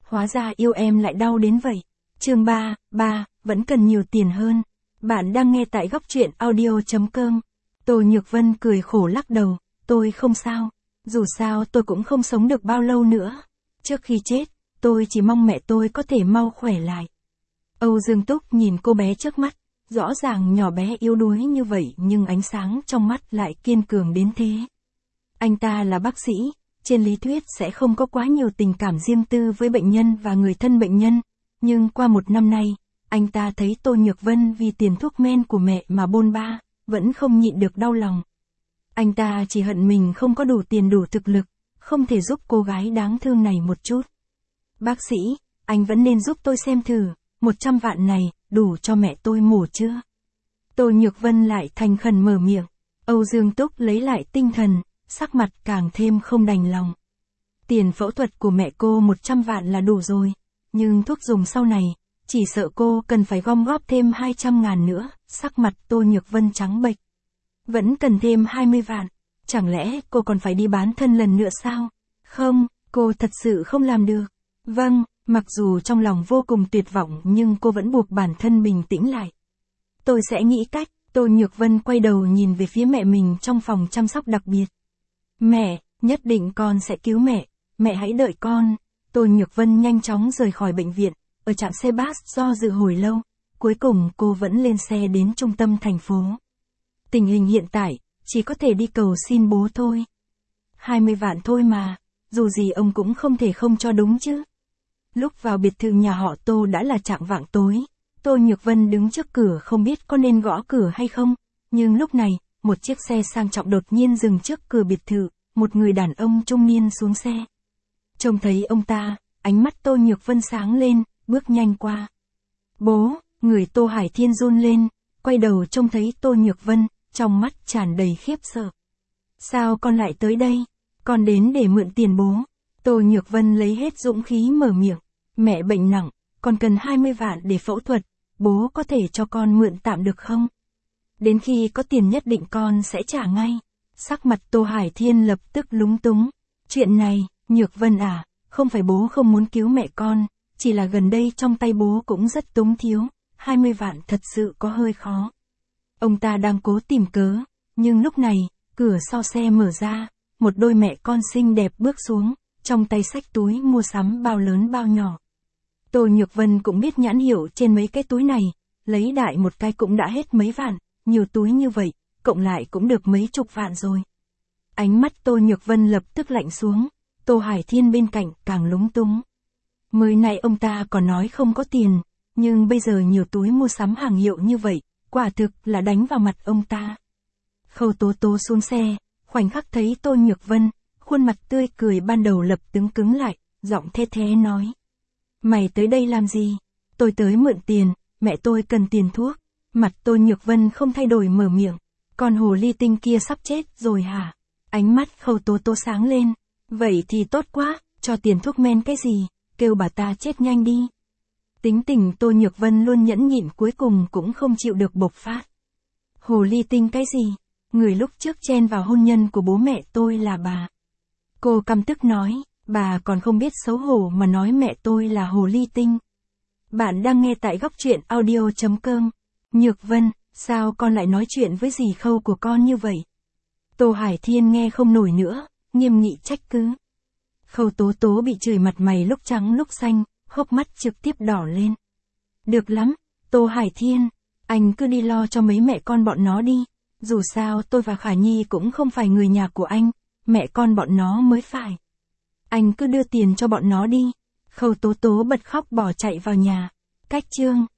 hóa ra yêu em lại đau đến vậy. Chương 3, vẫn cần nhiều tiền hơn. Bạn đang nghe tại góc truyện audio.com. Tô Nhược Vân cười khổ lắc đầu, tôi không sao. Dù sao tôi cũng không sống được bao lâu nữa. Trước khi chết, tôi chỉ mong mẹ tôi có thể mau khỏe lại. Âu Dương Túc nhìn cô bé trước mắt, rõ ràng nhỏ bé yếu đuối như vậy nhưng ánh sáng trong mắt lại kiên cường đến thế. Anh ta là bác sĩ, trên lý thuyết sẽ không có quá nhiều tình cảm riêng tư với bệnh nhân và người thân bệnh nhân, nhưng qua một năm nay, anh ta thấy Tô Nhược Vân vì tiền thuốc men của mẹ mà bôn ba, vẫn không nhịn được đau lòng. Anh ta chỉ hận mình không có đủ tiền đủ thực lực, không thể giúp cô gái đáng thương này một chút. Bác sĩ, anh vẫn nên giúp tôi xem thử, 100 vạn này, đủ cho mẹ tôi mổ chưa? Tô Nhược Vân lại thành khẩn mở miệng. Âu Dương Túc lấy lại tinh thần, sắc mặt càng thêm không đành lòng. Tiền phẫu thuật của mẹ cô 100 vạn là đủ rồi, nhưng thuốc dùng sau này, chỉ sợ cô cần phải gom góp thêm 200.000 nữa, sắc mặt Tô Nhược Vân trắng bệch. Vẫn cần thêm 20 vạn, chẳng lẽ cô còn phải đi bán thân lần nữa sao? Không, cô thật sự không làm được. Vâng, mặc dù trong lòng vô cùng tuyệt vọng nhưng cô vẫn buộc bản thân bình tĩnh lại. Tôi sẽ nghĩ cách. Tô Nhược Vân quay đầu nhìn về phía mẹ mình trong phòng chăm sóc đặc biệt. Mẹ, nhất định con sẽ cứu mẹ hãy đợi con. Tô Nhược Vân nhanh chóng rời khỏi bệnh viện, ở trạm xe bus do dự hồi lâu, cuối cùng cô vẫn lên xe đến trung tâm thành phố. Tình hình hiện tại, chỉ có thể đi cầu xin bố thôi. 20 vạn thôi mà, dù gì ông cũng không thể không cho đúng chứ. Lúc vào biệt thự nhà họ Tô đã là chạng vạng tối, Tô Nhược Vân đứng trước cửa không biết có nên gõ cửa hay không, nhưng lúc này, một chiếc xe sang trọng đột nhiên dừng trước cửa biệt thự, một người đàn ông trung niên xuống xe. Trông thấy ông ta, ánh mắt Tô Nhược Vân sáng lên, bước nhanh qua. Bố, người Tô Hải Thiên run lên, quay đầu trông thấy Tô Nhược Vân, trong mắt tràn đầy khiếp sợ. Sao con lại tới đây? Con đến để mượn tiền bố. Tô Nhược Vân lấy hết dũng khí mở miệng. Mẹ bệnh nặng, con cần 20 vạn để phẫu thuật, bố có thể cho con mượn tạm được không? Đến khi có tiền nhất định con sẽ trả ngay. Sắc mặt Tô Hải Thiên lập tức lúng túng. Chuyện này, Nhược Vân à, không phải bố không muốn cứu mẹ con, chỉ là gần đây trong tay bố cũng rất túng thiếu, 20 vạn thật sự có hơi khó. Ông ta đang cố tìm cớ, nhưng lúc này, cửa sau xe mở ra, một đôi mẹ con xinh đẹp bước xuống, trong tay xách túi mua sắm bao lớn bao nhỏ. Tô Nhược Vân cũng biết nhãn hiệu trên mấy cái túi này, lấy đại một cái cũng đã hết mấy vạn, nhiều túi như vậy, cộng lại cũng được mấy chục vạn rồi. Ánh mắt Tô Nhược Vân lập tức lạnh xuống, Tô Hải Thiên bên cạnh càng lúng túng. Mới nãy ông ta còn nói không có tiền, nhưng bây giờ nhiều túi mua sắm hàng hiệu như vậy, quả thực là đánh vào mặt ông ta. Khâu Tố Tố xuống xe, khoảnh khắc thấy Tô Nhược Vân, khuôn mặt tươi cười ban đầu lập tức cứng lại, giọng the thé nói. Mày tới đây làm gì? Tôi tới mượn tiền, mẹ tôi cần tiền thuốc. Mặt Tô Nhược Vân không thay đổi mở miệng. Con hồ ly tinh kia sắp chết rồi hả? Ánh mắt Khâu Tố Tố sáng lên. Vậy thì tốt quá, cho tiền thuốc men cái gì, kêu bà ta chết nhanh đi. Tính tình Tô Nhược Vân luôn nhẫn nhịn cuối cùng cũng không chịu được bộc phát. Hồ ly tinh cái gì? Người lúc trước chen vào hôn nhân của bố mẹ tôi là bà. Cô căm tức nói, bà còn không biết xấu hổ mà nói mẹ tôi là hồ ly tinh. Bạn đang nghe tại góc truyện audio.com. Nhược Vân, sao con lại nói chuyện với dì Khâu của con như vậy? Tô Hải Thiên nghe không nổi nữa, nghiêm nghị trách cứ. Khâu Tố Tố bị chửi mặt mày lúc trắng lúc xanh, hốc mắt trực tiếp đỏ lên. Được lắm, Tô Hải Thiên, anh cứ đi lo cho mấy mẹ con bọn nó đi. Dù sao tôi và Khả Nhi cũng không phải người nhà của anh, mẹ con bọn nó mới phải. Anh cứ đưa tiền cho bọn nó đi. Khâu Tố Tố bật khóc bỏ chạy vào nhà. Cách chương